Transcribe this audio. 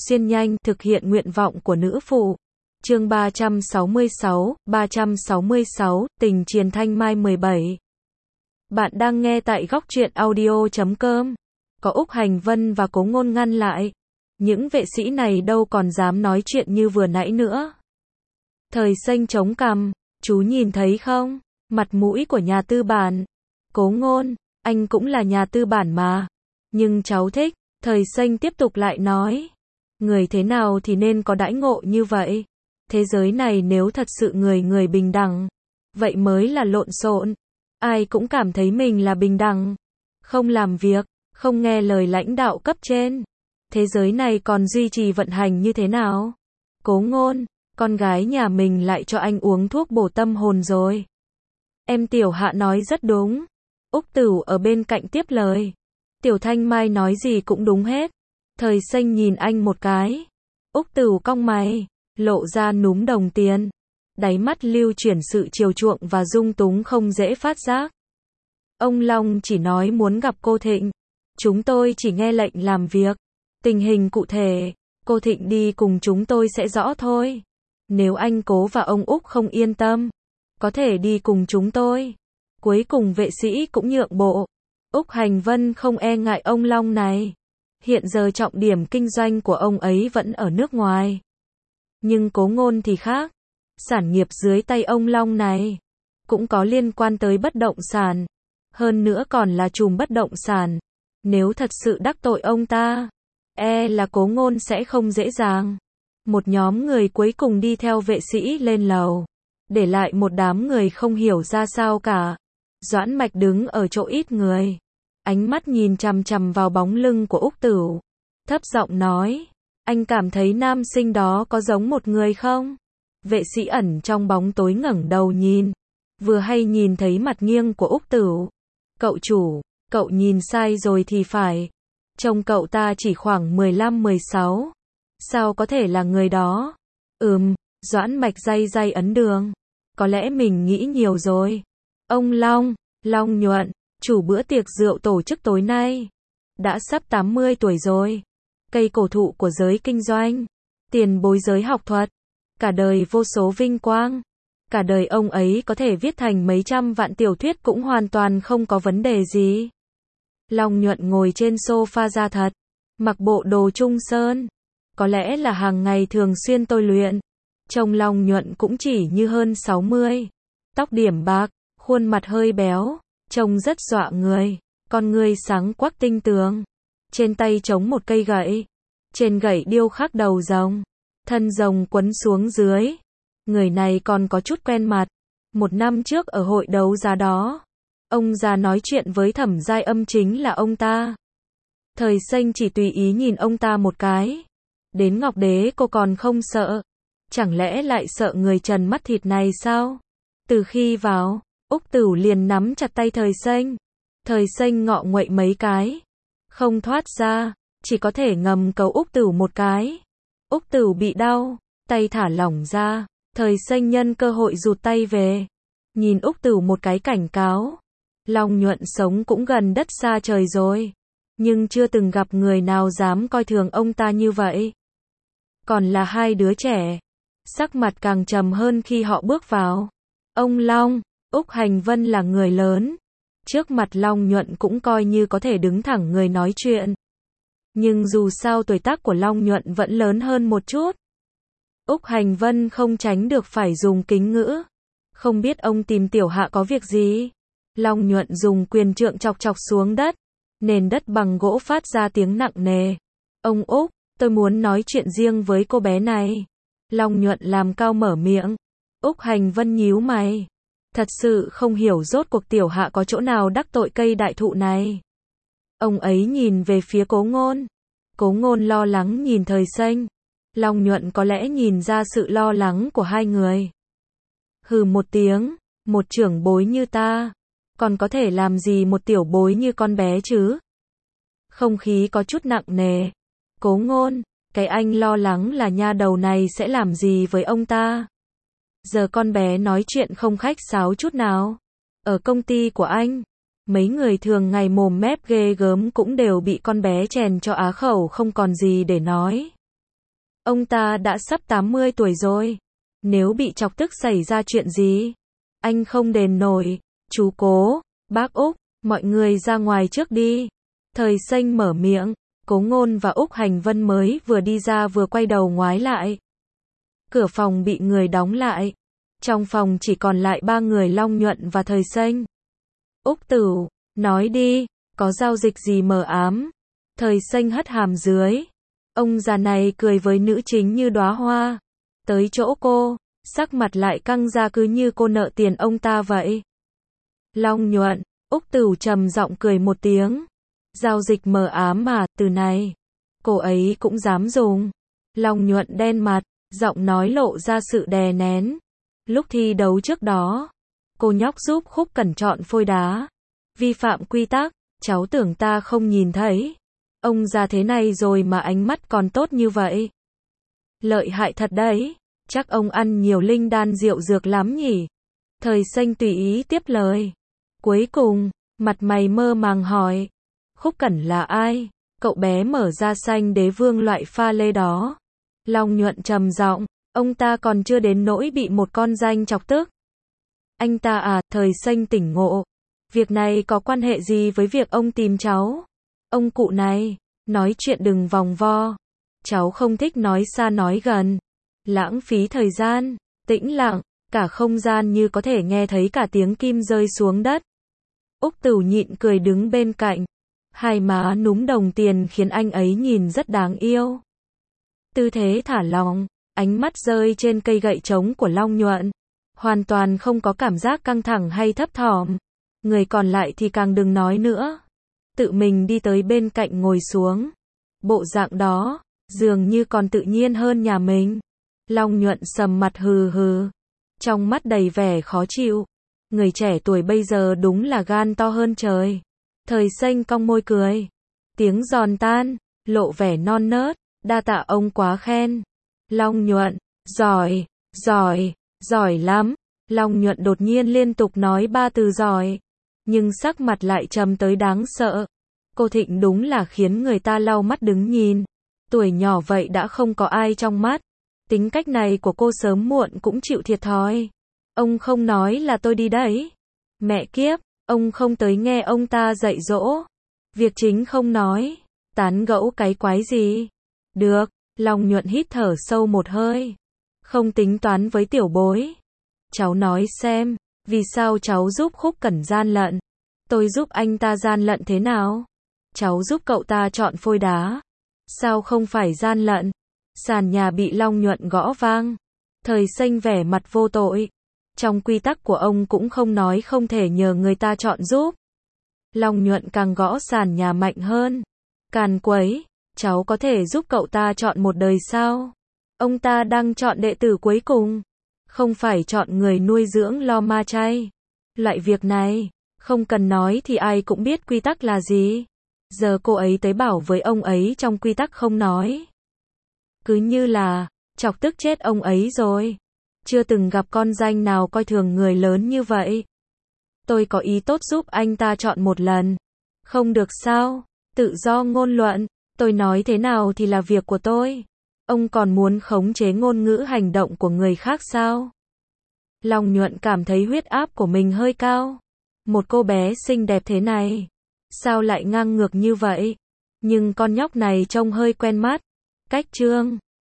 xuyên nhanh, thực hiện nguyện vọng của nữ phụ. Chương 366, Tình Triền Thanh Mai 17. Bạn đang nghe tại góc truyện audio.com. Có Úc Hành Vân và Cố Ngôn ngăn lại. Những vệ sĩ này đâu còn dám nói chuyện như vừa nãy nữa. Thời Xanh chống cằm, chú nhìn thấy không? Mặt mũi của nhà tư bản. Cố Ngôn, anh cũng là nhà tư bản mà. Nhưng cháu thích. Thời Xanh tiếp tục lại nói. Người thế nào thì nên có đãi ngộ như vậy? Thế giới này nếu thật sự người người bình đẳng, vậy mới là lộn xộn. Ai cũng cảm thấy mình là bình đẳng. Không làm việc, không nghe lời lãnh đạo cấp trên. Thế giới này còn duy trì vận hành như thế nào? Cố Ngôn, con gái nhà mình lại cho anh uống thuốc bổ tâm hồn rồi. Em Tiểu Hạ nói rất đúng. Úc Tửu ở bên cạnh tiếp lời. Tiểu Thanh Mai nói gì cũng đúng hết. Thời Xanh nhìn anh một cái. Úc Tửu cong mày, lộ ra núm đồng tiền. Đáy mắt lưu chuyển sự chiều chuộng và dung túng không dễ phát giác. Ông Long chỉ nói muốn gặp cô Thịnh. Chúng tôi chỉ nghe lệnh làm việc. Tình hình cụ thể, cô Thịnh đi cùng chúng tôi sẽ rõ thôi. Nếu anh Cố và ông Úc không yên tâm, có thể đi cùng chúng tôi. Cuối cùng vệ sĩ cũng nhượng bộ. Úc Hành Vân không e ngại ông Long này. Hiện giờ trọng điểm kinh doanh của ông ấy vẫn ở nước ngoài. Nhưng Cố Ngôn thì khác. Sản nghiệp dưới tay ông Long này cũng có liên quan tới bất động sản. Hơn nữa còn là trùm bất động sản. Nếu thật sự đắc tội ông ta, là Cố Ngôn sẽ không dễ dàng. Một nhóm người cuối cùng đi theo vệ sĩ lên lầu. Để lại một đám người không hiểu ra sao cả. Doãn Mạch đứng ở chỗ ít người. Ánh mắt nhìn chằm chằm vào bóng lưng của Úc Tửu. Thấp giọng nói. Anh cảm thấy nam sinh đó có giống một người không? Vệ sĩ ẩn trong bóng tối ngẩng đầu nhìn. Vừa hay nhìn thấy mặt nghiêng của Úc Tửu. Cậu chủ, cậu nhìn sai rồi thì phải. Trông cậu ta chỉ khoảng 15-16. Sao có thể là người đó? Doãn Mạch day ấn đường. Có lẽ mình nghĩ nhiều rồi. Ông Long Nhuận, chủ bữa tiệc rượu tổ chức tối nay. Đã sắp 80 tuổi rồi. Cây cổ thụ của giới kinh doanh. Tiền bối giới học thuật. Cả đời vô số vinh quang. Cả đời ông ấy có thể viết thành mấy trăm vạn tiểu thuyết cũng hoàn toàn không có vấn đề gì. Long Nhuận ngồi trên sofa da thật. Mặc bộ đồ trung sơn. Có lẽ là hàng ngày thường xuyên tôi luyện. Trông Long Nhuận cũng chỉ như hơn 60. Tóc điểm bạc, khuôn mặt hơi béo. Trông rất dọa người. Con ngươi sáng quắc tinh tường. Trên tay chống một cây gậy. Trên gậy điêu khắc đầu rồng. Thân rồng quấn xuống dưới. Người này còn có chút quen mặt. Một năm trước ở hội đấu giá đó, ông già nói chuyện với Thẩm Giai Âm chính là ông ta. Thời Xanh chỉ tùy ý nhìn ông ta một cái. Đến Ngọc Đế cô còn không sợ. Chẳng lẽ lại sợ người trần mắt thịt này sao? Từ khi vào, Úc Tửu liền nắm chặt tay Thời Xanh. Thời Xanh ngọ nguậy mấy cái. Không thoát ra, chỉ có thể ngầm cầu Úc Tửu một cái. Úc Tửu bị đau, tay thả lỏng ra. Thời Xanh nhân cơ hội rụt tay về. Nhìn Úc Tửu một cái cảnh cáo. Long Nhuận sống cũng gần đất xa trời rồi. Nhưng chưa từng gặp người nào dám coi thường ông ta như vậy. Còn là hai đứa trẻ. Sắc mặt càng trầm hơn khi họ bước vào. Ông Long, Úc Hành Vân là người lớn. Trước mặt Long Nhuận cũng coi như có thể đứng thẳng người nói chuyện. Nhưng dù sao tuổi tác của Long Nhuận vẫn lớn hơn một chút. Úc Hành Vân không tránh được phải dùng kính ngữ. Không biết ông tìm Tiểu Hạ có việc gì? Long Nhuận dùng quyền trượng chọc chọc xuống đất. Nền đất bằng gỗ phát ra tiếng nặng nề. Ông Úc, tôi muốn nói chuyện riêng với cô bé này. Long Nhuận làm cao mở miệng. Úc Hành Vân nhíu mày. Thật sự không hiểu rốt cuộc Tiểu Hạ có chỗ nào đắc tội cây đại thụ này. Ông ấy nhìn về phía Cố Ngôn. Cố Ngôn lo lắng nhìn Thời Xanh. Long Nhuận có lẽ nhìn ra sự lo lắng của hai người. Hừ một tiếng, một trưởng bối như ta, còn có thể làm gì một tiểu bối như con bé chứ? Không khí có chút nặng nề. Cố Ngôn, cái anh lo lắng là nha đầu này sẽ làm gì với ông ta? Giờ con bé nói chuyện không khách sáo chút nào. Ở công ty của anh, mấy người thường ngày mồm mép ghê gớm cũng đều bị con bé chèn cho á khẩu không còn gì để nói. Ông ta đã sắp 80 tuổi rồi. Nếu bị chọc tức xảy ra chuyện gì, anh không đền nổi. Chú Cố, bác Úc, mọi người ra ngoài trước đi. Thời Xanh mở miệng, Cố Ngôn và Úc Hành Vân mới vừa đi ra vừa quay đầu ngoái lại. Cửa phòng bị người đóng lại. Trong phòng chỉ còn lại ba người Long Nhuận và Thời Xanh. Úc Tửu, nói đi, có giao dịch gì mờ ám? Thời Xanh hất hàm dưới. Ông già này cười với nữ chính như đóa hoa. Tới chỗ cô, sắc mặt lại căng ra cứ như cô nợ tiền ông ta vậy. Long Nhuận, Úc Tửu trầm giọng cười một tiếng. Giao dịch mờ ám mà, từ này, cô ấy cũng dám dùng. Long Nhuận đen mặt, giọng nói lộ ra sự đè nén. Lúc thi đấu trước đó, cô nhóc giúp Khúc Cẩn chọn phôi đá. Vi phạm quy tắc, cháu tưởng ta không nhìn thấy. Ông già thế này rồi mà ánh mắt còn tốt như vậy. Lợi hại thật đấy, chắc ông ăn nhiều linh đan rượu dược lắm nhỉ. Thời Xanh tùy ý tiếp lời. Cuối cùng, mặt mày mơ màng hỏi. Khúc Cẩn là ai? Cậu bé mở ra xanh đế vương loại pha lê đó. Long Nhuận trầm giọng, ông ta còn chưa đến nỗi bị một con danh chọc tức. Anh ta à, Thời Xanh tỉnh ngộ. Việc này có quan hệ gì với việc ông tìm cháu? Ông cụ này, nói chuyện đừng vòng vo. Cháu không thích nói xa nói gần. Lãng phí thời gian, tĩnh lặng, cả không gian như có thể nghe thấy cả tiếng kim rơi xuống đất. Úc Tửu nhịn cười đứng bên cạnh. Hai má núm đồng tiền khiến anh ấy nhìn rất đáng yêu. Tư thế thả lỏng, ánh mắt rơi trên cây gậy trống của Long Nhuận. Hoàn toàn không có cảm giác căng thẳng hay thấp thỏm. Người còn lại thì càng đừng nói nữa. Tự mình đi tới bên cạnh ngồi xuống. Bộ dạng đó, dường như còn tự nhiên hơn nhà mình. Long Nhuận sầm mặt hừ hừ. Trong mắt đầy vẻ khó chịu. Người trẻ tuổi bây giờ đúng là gan to hơn trời. Thời Xanh cong môi cười. Tiếng giòn tan, lộ vẻ non nớt. Đa tạ ông quá khen. Long Nhuận, giỏi, giỏi, giỏi lắm. Long Nhuận đột nhiên liên tục nói ba từ giỏi. Nhưng sắc mặt lại trầm tới đáng sợ. Cô Thịnh đúng là khiến người ta lau mắt đứng nhìn. Tuổi nhỏ vậy đã không có ai trong mắt. Tính cách này của cô sớm muộn cũng chịu thiệt thòi. Ông không nói là tôi đi đấy. Mẹ kiếp, ông không tới nghe ông ta dạy dỗ. Việc chính không nói. Tán gẫu cái quái gì? Được, Long Nhuận hít thở sâu một hơi. Không tính toán với tiểu bối. Cháu nói xem, vì sao cháu giúp Khúc Cẩn gian lận? Tôi giúp anh ta gian lận thế nào? Cháu giúp cậu ta chọn phôi đá. Sao không phải gian lận? Sàn nhà bị Long Nhuận gõ vang. Thời Xanh vẻ mặt vô tội. Trong quy tắc của ông cũng không nói không thể nhờ người ta chọn giúp. Long Nhuận càng gõ sàn nhà mạnh hơn. Càn quấy, cháu có thể giúp cậu ta chọn một đời sao? Ông ta đang chọn đệ tử cuối cùng. Không phải chọn người nuôi dưỡng lo ma chay. Loại việc này, không cần nói thì ai cũng biết quy tắc là gì. Giờ cô ấy tới bảo với ông ấy trong quy tắc không nói. Cứ như là, chọc tức chết ông ấy rồi. Chưa từng gặp con danh nào coi thường người lớn như vậy. Tôi có ý tốt giúp anh ta chọn một lần. Không được sao? Tự do ngôn luận. Tôi nói thế nào thì là việc của tôi. Ông còn muốn khống chế ngôn ngữ hành động của người khác sao? Long Nhuận cảm thấy huyết áp của mình hơi cao. Một cô bé xinh đẹp thế này, sao lại ngang ngược như vậy? Nhưng con nhóc này trông hơi quen mắt. Cách trương